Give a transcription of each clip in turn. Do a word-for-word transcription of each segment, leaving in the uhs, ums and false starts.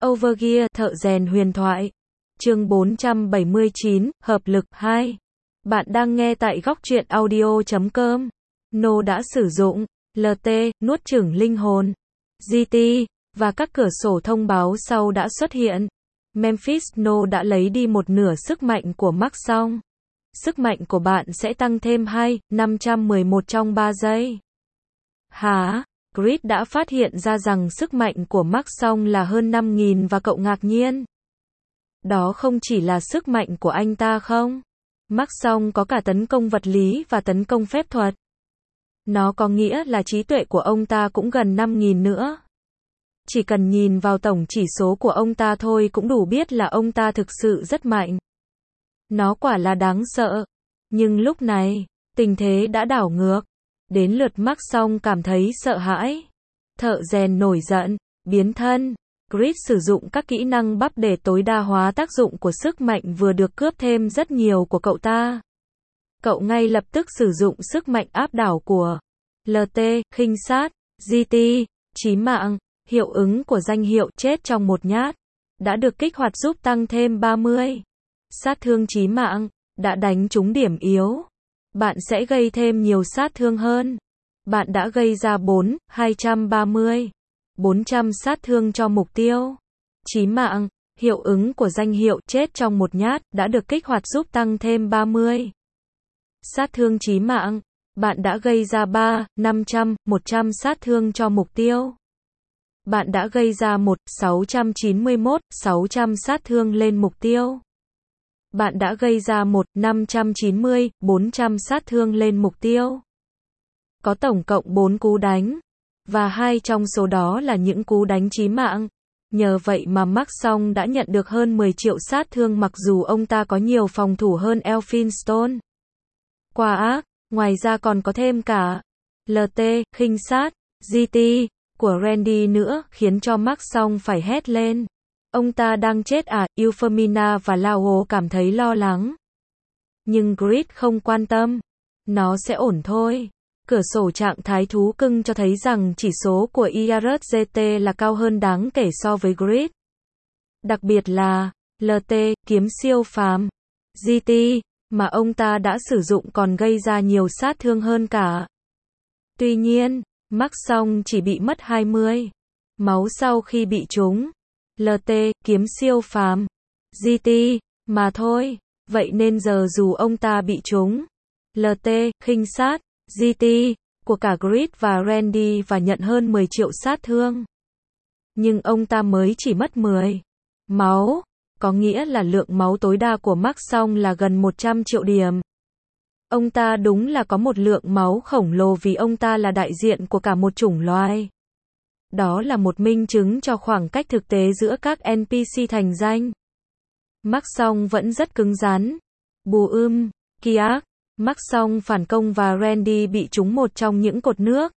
Overgear, thợ rèn huyền thoại. Chương bốn trăm bảy mươi chín, hợp lực hai. Bạn đang nghe tại góc truyện audio chấm com. No đã sử dụng lờ tê, nuốt chửng linh hồn, giê tê, và các cửa sổ thông báo sau đã xuất hiện. Memphis No đã lấy đi một nửa sức mạnh của Mark Song. Sức mạnh của bạn sẽ tăng thêm hai, năm trăm mười một trong ba giây. Hả? Grid đã phát hiện ra rằng sức mạnh của Mark Song là hơn năm nghìn và cậu ngạc nhiên. Đó không chỉ là sức mạnh của anh ta không? Mark Song có cả tấn công vật lý và tấn công phép thuật. Nó có nghĩa là trí tuệ của ông ta cũng gần năm nghìn nữa. Chỉ cần nhìn vào tổng chỉ số của ông ta thôi cũng đủ biết là ông ta thực sự rất mạnh. Nó quả là đáng sợ. Nhưng lúc này, tình thế đã đảo ngược. Đến lượt Mark Song cảm thấy sợ hãi. Thợ rèn nổi giận, biến thân. Grid sử dụng các kỹ năng bắp để tối đa hóa tác dụng của sức mạnh vừa được cướp thêm rất nhiều của cậu ta. Cậu ngay lập tức sử dụng sức mạnh áp đảo của lờ tê, khinh sát, giê tê, chí mạng, hiệu ứng của danh hiệu chết trong một nhát đã được kích hoạt giúp tăng thêm ba mươi sát thương chí mạng, đã đánh trúng điểm yếu. Bạn sẽ gây thêm nhiều sát thương hơn. Bạn đã gây ra bốn, hai trăm ba mươi, bốn trăm sát thương cho mục tiêu. Chí mạng, hiệu ứng của danh hiệu chết trong một nhát đã được kích hoạt giúp tăng thêm ba mươi sát thương chí mạng. Bạn đã gây ra ba, năm trăm, một trăm sát thương cho mục tiêu. Bạn đã gây ra một, sáu trăm chín mươi mốt, sáu trăm sát thương lên mục tiêu. Bạn đã gây ra một, năm trăm chín mươi, bốn trăm sát thương lên mục tiêu. Có tổng cộng bốn cú đánh. Và hai trong số đó là những cú đánh chí mạng. Nhờ vậy mà Mark Song đã nhận được hơn mười triệu sát thương mặc dù ông ta có nhiều phòng thủ hơn Elphinstone. Quá ác, ngoài ra còn có thêm cả lờ tê, khinh sát, giê tê, của Randy nữa, khiến cho Mark Song phải hét lên. Ông ta đang chết à? Euphemina và Lao cảm thấy lo lắng. Nhưng Grid không quan tâm. Nó sẽ ổn thôi. Cửa sổ trạng thái thú cưng cho thấy rằng chỉ số của i rờ giê tê là cao hơn đáng kể so với Grid. Đặc biệt là lờ tê, kiếm siêu phàm, giê tê, mà ông ta đã sử dụng còn gây ra nhiều sát thương hơn cả. Tuy nhiên, Mark Song chỉ bị mất hai mươi máu sau khi bị trúng lờ tê, kiếm siêu phàm, giê tê, mà thôi. Vậy nên giờ dù ông ta bị trúng lờ tê, khinh sát, giê tê, của cả Grid và Randy và nhận hơn mười triệu sát thương. Nhưng ông ta mới chỉ mất mười máu, có nghĩa là lượng máu tối đa của Mark Song là gần một trăm triệu điểm. Ông ta đúng là có một lượng máu khổng lồ vì ông ta là đại diện của cả một chủng loài. Đó là một minh chứng cho khoảng cách thực tế giữa các en pê xê thành danh. Mark Song vẫn rất cứng rắn. Bù ưm, Kiak, Mark Song phản công và Randy bị trúng một trong những cột nước.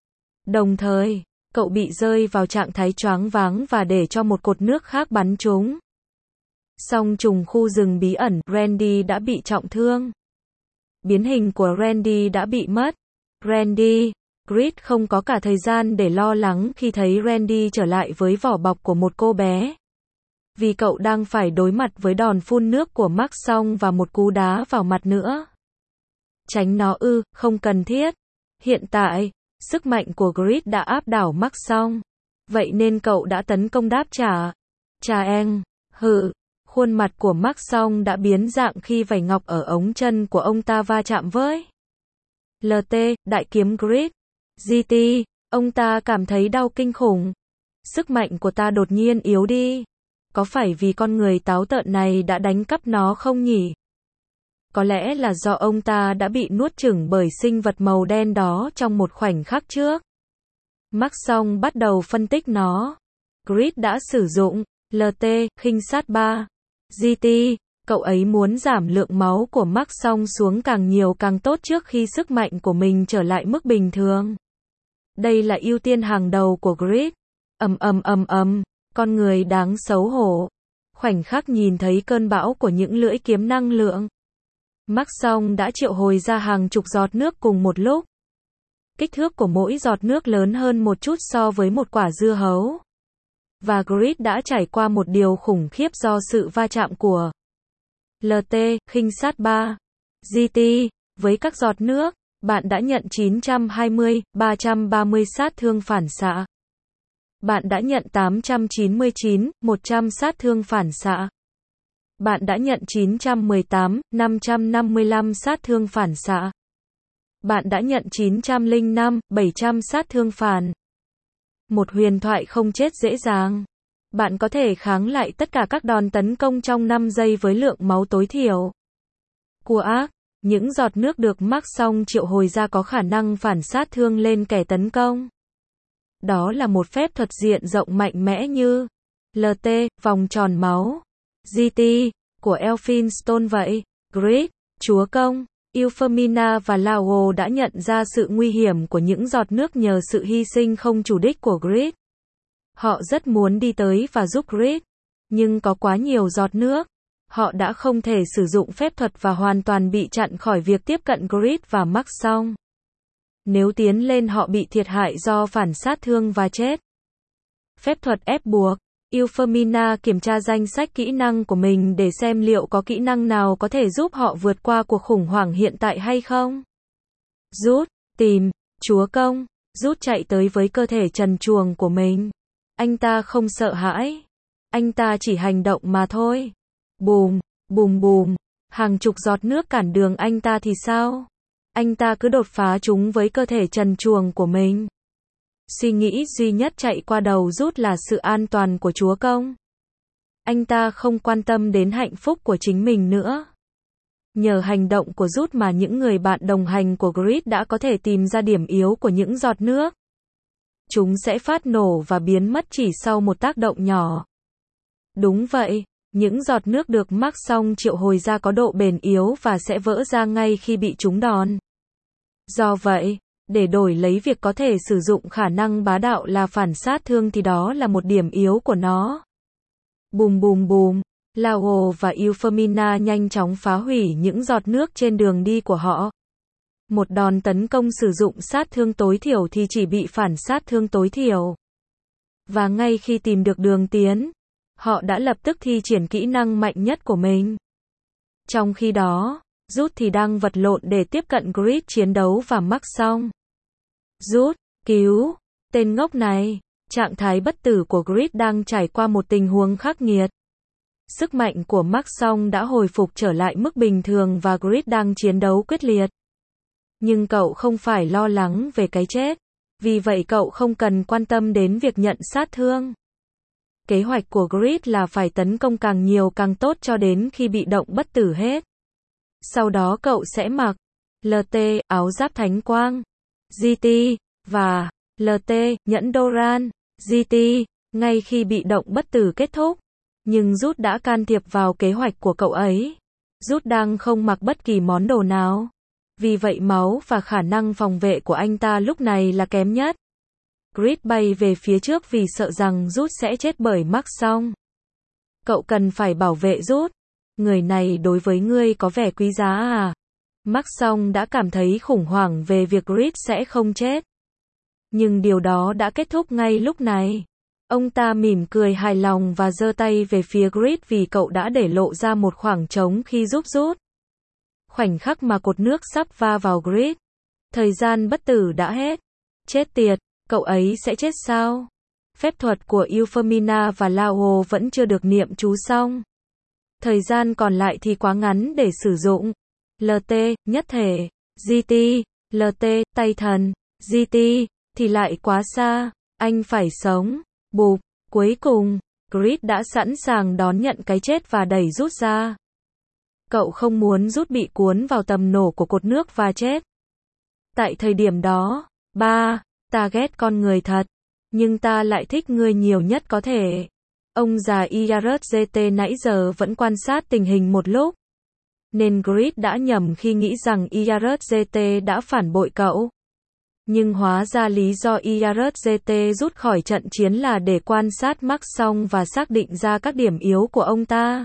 Đồng thời, cậu bị rơi vào trạng thái choáng váng và để cho một cột nước khác bắn trúng. Song trùng khu rừng bí ẩn, Randy đã bị trọng thương. Biến hình của Randy đã bị mất. Randy, Grid không có cả thời gian để lo lắng khi thấy Randy trở lại với vỏ bọc của một cô bé. Vì cậu đang phải đối mặt với đòn phun nước của Mark Song và một cú đá vào mặt nữa. Tránh nó ư, không cần thiết. Hiện tại, sức mạnh của Grid đã áp đảo Mark Song. Vậy nên cậu đã tấn công đáp trả. Chà eng, hự. Khuôn mặt của Mark Song đã biến dạng khi vảy ngọc ở ống chân của ông ta va chạm với lờ tê, đại kiếm Grid. giê tê, ông ta cảm thấy đau kinh khủng. Sức mạnh của ta đột nhiên yếu đi. Có phải vì con người táo tợn này đã đánh cắp nó không nhỉ? Có lẽ là do ông ta đã bị nuốt chửng bởi sinh vật màu đen đó trong một khoảnh khắc trước. Mark Song bắt đầu phân tích nó. Grid đã sử dụng lờ tê, khinh sát ba, giê tê, cậu ấy muốn giảm lượng máu của Mark Song xuống càng nhiều càng tốt trước khi sức mạnh của mình trở lại mức bình thường. Đây là ưu tiên hàng đầu của Grid. Ầm ầm ầm ầm, con người đáng xấu hổ. Khoảnh khắc nhìn thấy cơn bão của những lưỡi kiếm năng lượng. Mark Song đã triệu hồi ra hàng chục giọt nước cùng một lúc. Kích thước của mỗi giọt nước lớn hơn một chút so với một quả dưa hấu. và Grid đã trải qua một điều khủng khiếp do sự va chạm của lờ tê, khinh sát ba. giê tê, với các giọt nước, bạn đã nhận chín trăm hai mươi, ba trăm ba mươi sát thương phản xạ. Bạn đã nhận tám trăm chín mươi chín, một trăm sát thương phản xạ. Bạn đã nhận chín trăm mười tám, năm trăm năm mươi lăm sát thương phản xạ. Bạn đã nhận chín trăm lẻ năm, bảy trăm sát thương phản. Một huyền thoại không chết dễ dàng. Bạn có thể kháng lại tất cả các đòn tấn công trong năm giây với lượng máu tối thiểu. Của ác, những giọt nước được mắc xong triệu hồi ra có khả năng phản sát thương lên kẻ tấn công. Đó là một phép thuật diện rộng mạnh mẽ như lờ tê, vòng tròn máu, giê tê, của Elphinstone vậy. Grid, chúa công, Euphemina và Lao đã nhận ra sự nguy hiểm của những giọt nước nhờ sự hy sinh không chủ đích của Grid. Họ rất muốn đi tới và giúp Grid, nhưng có quá nhiều giọt nước. Họ đã không thể sử dụng phép thuật và hoàn toàn bị chặn khỏi việc tiếp cận Grid và Max xong. Nếu tiến lên họ bị thiệt hại do phản sát thương và chết. Phép thuật ép buộc. Euphemina kiểm tra danh sách kỹ năng của mình để xem liệu có kỹ năng nào có thể giúp họ vượt qua cuộc khủng hoảng hiện tại hay không. Rút, tìm, chúa công, rút chạy tới với cơ thể trần truồng của mình. Anh ta không sợ hãi. Anh ta chỉ hành động mà thôi. Bùm, bùm bùm, hàng chục giọt nước cản đường anh ta thì sao? Anh ta cứ đột phá chúng với cơ thể trần truồng của mình. Suy nghĩ duy nhất chạy qua đầu Rút là sự an toàn của chúa công. Anh ta không quan tâm đến hạnh phúc của chính mình nữa. Nhờ hành động của Rút mà những người bạn đồng hành của Grid đã có thể tìm ra điểm yếu của những giọt nước. Chúng sẽ phát nổ và biến mất chỉ sau một tác động nhỏ. Đúng vậy, những giọt nước được mắc xong triệu hồi ra có độ bền yếu và sẽ vỡ ra ngay khi bị trúng đòn. Do vậy, để đổi lấy việc có thể sử dụng khả năng bá đạo là phản sát thương thì đó là một điểm yếu của nó. Bùm bùm bùm, Lao và Euphemina nhanh chóng phá hủy những giọt nước trên đường đi của họ. Một đòn tấn công sử dụng sát thương tối thiểu thì chỉ bị phản sát thương tối thiểu. Và ngay khi tìm được đường tiến, họ đã lập tức thi triển kỹ năng mạnh nhất của mình. Trong khi đó, Rút thì đang vật lộn để tiếp cận Grid chiến đấu và mắc xong. Rút, cứu, tên ngốc này, trạng thái bất tử của Grid đang trải qua một tình huống khắc nghiệt. Sức mạnh của Max Song đã hồi phục trở lại mức bình thường và Grid đang chiến đấu quyết liệt. Nhưng cậu không phải lo lắng về cái chết, vì vậy cậu không cần quan tâm đến việc nhận sát thương. Kế hoạch của Grid là phải tấn công càng nhiều càng tốt cho đến khi bị động bất tử hết. Sau đó cậu sẽ mặc lờ tê, áo giáp thánh quang, giê tê, và lờ tê, nhẫn Doran, giê tê, ngay khi bị động bất tử kết thúc. Nhưng Rút đã can thiệp vào kế hoạch của cậu ấy. Rút đang không mặc bất kỳ món đồ nào. Vì vậy máu và khả năng phòng vệ của anh ta lúc này là kém nhất. Grid bay về phía trước vì sợ rằng Rút sẽ chết bởi Max Song. Cậu cần phải bảo vệ Rút. Người này đối với ngươi có vẻ quý giá à? Max Song đã cảm thấy khủng hoảng về việc Grid sẽ không chết. Nhưng điều đó đã kết thúc ngay lúc này. Ông ta mỉm cười hài lòng và giơ tay về phía Grid vì cậu đã để lộ ra một khoảng trống khi giúp Rút. Khoảnh khắc mà cột nước sắp va vào Grid. Thời gian bất tử đã hết. Chết tiệt, cậu ấy sẽ chết sao? Phép thuật của Euphemina và Lao vẫn chưa được niệm chú xong. Thời gian còn lại thì quá ngắn để sử dụng. lờ tê, nhất thể, giê tê, lờ tê, tay thần, giê tê, thì lại quá xa. Anh phải sống. Bụp, cuối cùng, Grid đã sẵn sàng đón nhận cái chết và đẩy Rút ra. Cậu không muốn Rút bị cuốn vào tầm nổ của cột nước và chết. Tại thời điểm đó, ba, ta ghét con người thật, nhưng ta lại thích ngươi nhiều nhất có thể. Ông già Iarzgt nãy giờ vẫn quan sát tình hình một lúc. Nên Grid đã nhầm khi nghĩ rằng Iarzgt đã phản bội cậu. Nhưng hóa ra lý do Iarzgt rút khỏi trận chiến là để quan sát Max Song và xác định ra các điểm yếu của ông ta.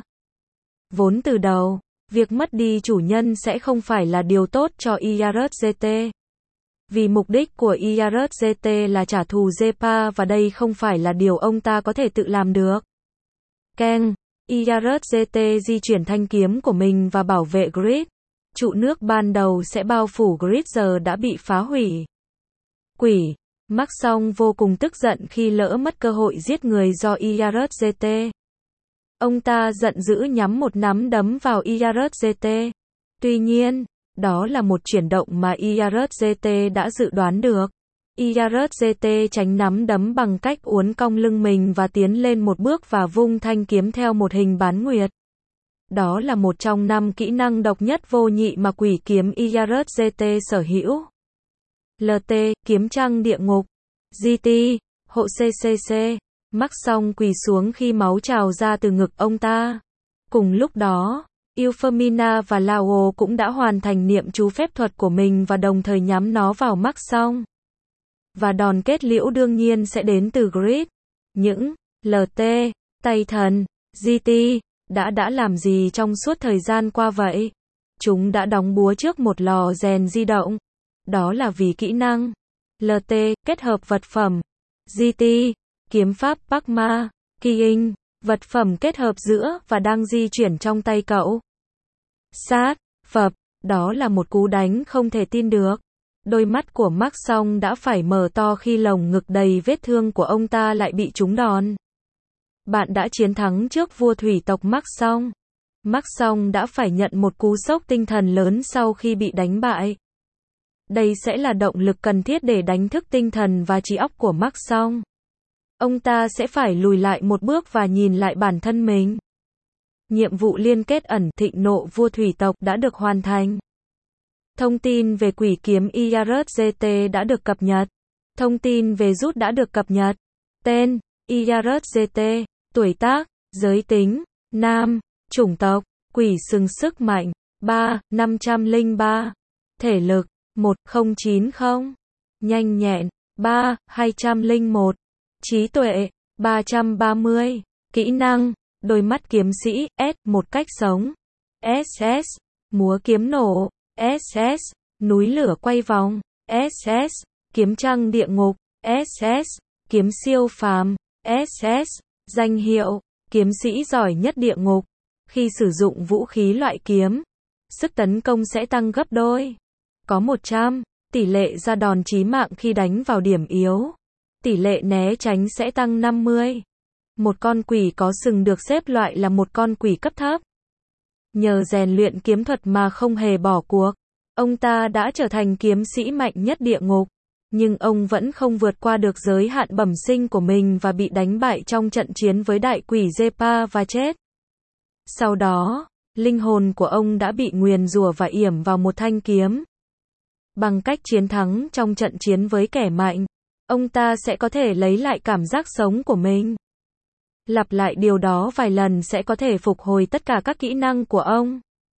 Vốn từ đầu, việc mất đi chủ nhân sẽ không phải là điều tốt cho Iarzgt. Vì mục đích của i a rờ giê tê là trả thù Zepa và đây không phải là điều ông ta có thể tự làm được. Keng, i a rờ giê tê di chuyển thanh kiếm của mình và bảo vệ grid. Trụ nước ban đầu sẽ bao phủ grid giờ đã bị phá hủy. Quỷ, Mark Song vô cùng tức giận khi lỡ mất cơ hội giết người do i a rờ giê tê. Ông ta giận dữ nhắm một nắm đấm vào i a rờ giê tê. Tuy nhiên, đó là một chuyển động mà i a rờ giê tê đã dự đoán được. i a rờ giê tê tránh nắm đấm bằng cách uốn cong lưng mình và tiến lên một bước và vung thanh kiếm theo một hình bán nguyệt. Đó là một trong năm kỹ năng độc nhất vô nhị mà quỷ kiếm i a rờ giê tê sở hữu. lờ tê, kiếm trăng địa ngục. giê tê, hộ xê xê xê. Mark Song quỳ xuống khi máu trào ra từ ngực ông ta. Cùng lúc đó, Euphemina và Lao cũng đã hoàn thành niệm chú phép thuật của mình và đồng thời nhắm nó vào Mark Song. Và đòn kết liễu đương nhiên sẽ đến từ grid. Những lờ tê, tay thần, giê tê, đã đã làm gì trong suốt thời gian qua vậy? Chúng đã đóng búa trước một lò rèn di động. Đó là vì kỹ năng lờ tê kết hợp vật phẩm. giê tê, kiếm pháp Pakma, Keying, vật phẩm kết hợp giữa và đang di chuyển trong tay cậu. Sát, phập, đó là một cú đánh không thể tin được. Đôi mắt của Mark Song đã phải mở to khi lồng ngực đầy vết thương của ông ta lại bị trúng đòn. Bạn đã chiến thắng trước vua thủy tộc Mark Song. Mark Song đã phải nhận một cú sốc tinh thần lớn sau khi bị đánh bại. Đây sẽ là động lực cần thiết để đánh thức tinh thần và trí óc của Mark Song. Ông ta sẽ phải lùi lại một bước và nhìn lại bản thân mình. Nhiệm vụ liên kết ẩn thịnh nộ vua thủy tộc đã được hoàn thành. Thông tin về quỷ kiếm i a rờ giê tê đã được cập nhật. Thông tin về rút đã được cập nhật. Tên, i a rờ giê tê, tuổi tác, giới tính, nam, chủng tộc, quỷ sừng sức mạnh, ba, năm trăm lẻ ba. Thể lực, một không chín không. Nhanh nhẹn, ba, hai trăm lẻ một. Trí tuệ, ba trăm ba mươi. Kỹ năng, đôi mắt kiếm sĩ, S, một cách sống. ét ét, múa kiếm nổ. ét ét, núi lửa quay vòng. ét ét, kiếm trăng địa ngục. ét ét, kiếm siêu phàm. ét ét, danh hiệu, kiếm sĩ giỏi nhất địa ngục. Khi sử dụng vũ khí loại kiếm, sức tấn công sẽ tăng gấp đôi. Có một trăm, tỷ lệ ra đòn chí mạng khi đánh vào điểm yếu. Tỷ lệ né tránh sẽ tăng năm mươi. Một con quỷ có sừng được xếp loại là một con quỷ cấp thấp. Nhờ rèn luyện kiếm thuật mà không hề bỏ cuộc, ông ta đã trở thành kiếm sĩ mạnh nhất địa ngục. Nhưng ông vẫn không vượt qua được giới hạn bẩm sinh của mình và bị đánh bại trong trận chiến với đại quỷ Zepa và chết. Sau đó, linh hồn của ông đã bị nguyền rủa và yểm vào một thanh kiếm. Bằng cách chiến thắng trong trận chiến với kẻ mạnh, ông ta sẽ có thể lấy lại cảm giác sống của mình. Lặp lại điều đó vài lần sẽ có thể phục hồi tất cả các kỹ năng của ông.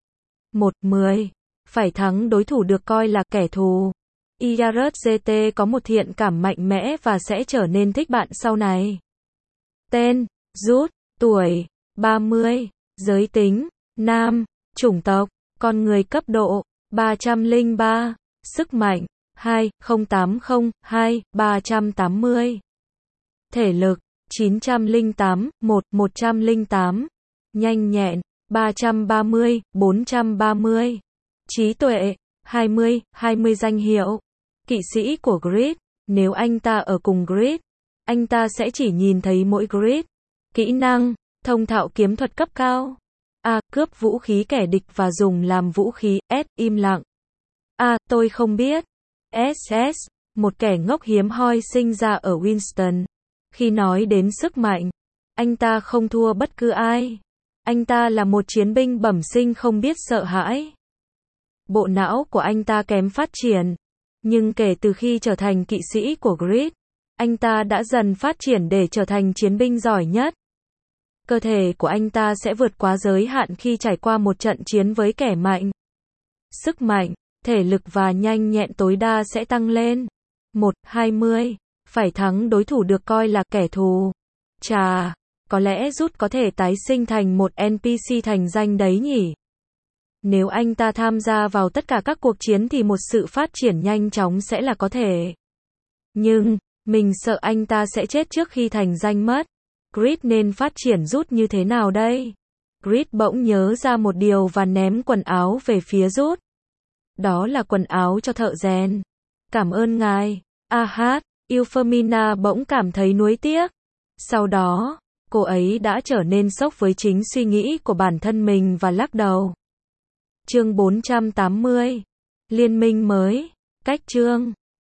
một mười. Phải thắng đối thủ được coi là kẻ thù. i a rờ giê tê có một thiện cảm mạnh mẽ và sẽ trở nên thích bạn sau này. Tên, rút, tuổi, ba mươi, giới tính, nam, chủng tộc, con người cấp độ, ba trăm lẻ ba, sức mạnh, hai, không tám không, hai, ba trăm tám mươi. Thể lực, chín trăm lẻ tám, một, một trăm lẻ tám. Nhanh nhẹn, ba trăm ba mươi, bốn trăm ba mươi. Trí tuệ, hai mươi, hai mươi danh hiệu. Kỵ sĩ của grid, nếu anh ta ở cùng grid, anh ta sẽ chỉ nhìn thấy mỗi grid. Kỹ năng, thông thạo kiếm thuật cấp cao. A. Cướp vũ khí kẻ địch và dùng làm vũ khí. S. Im lặng. A. Tôi không biết. ét ét. Một kẻ ngốc hiếm hoi sinh ra ở Winston. Khi nói đến sức mạnh, anh ta không thua bất cứ ai. Anh ta là một chiến binh bẩm sinh không biết sợ hãi. Bộ não của anh ta kém phát triển. Nhưng kể từ khi trở thành kỵ sĩ của grid, anh ta đã dần phát triển để trở thành chiến binh giỏi nhất. Cơ thể của anh ta sẽ vượt quá giới hạn khi trải qua một trận chiến với kẻ mạnh. Sức mạnh, thể lực và nhanh nhẹn tối đa sẽ tăng lên. một, hai mươi. Phải thắng đối thủ được coi là kẻ thù. Chà, có lẽ rút có thể tái sinh thành một en pê xê thành danh đấy nhỉ? Nếu anh ta tham gia vào tất cả các cuộc chiến thì một sự phát triển nhanh chóng sẽ là có thể. Nhưng, mình sợ anh ta sẽ chết trước khi thành danh mất. Grid nên phát triển Rút như thế nào đây? Grid bỗng nhớ ra một điều và ném quần áo về phía Rút. Đó là quần áo cho thợ rèn. Cảm ơn ngài. A hát, Euphemina bỗng cảm thấy nuối tiếc. Sau đó, cô ấy đã trở nên sốc với chính suy nghĩ của bản thân mình và lắc đầu. Chương bốn trăm tám mươi. Liên minh mới. Cách chương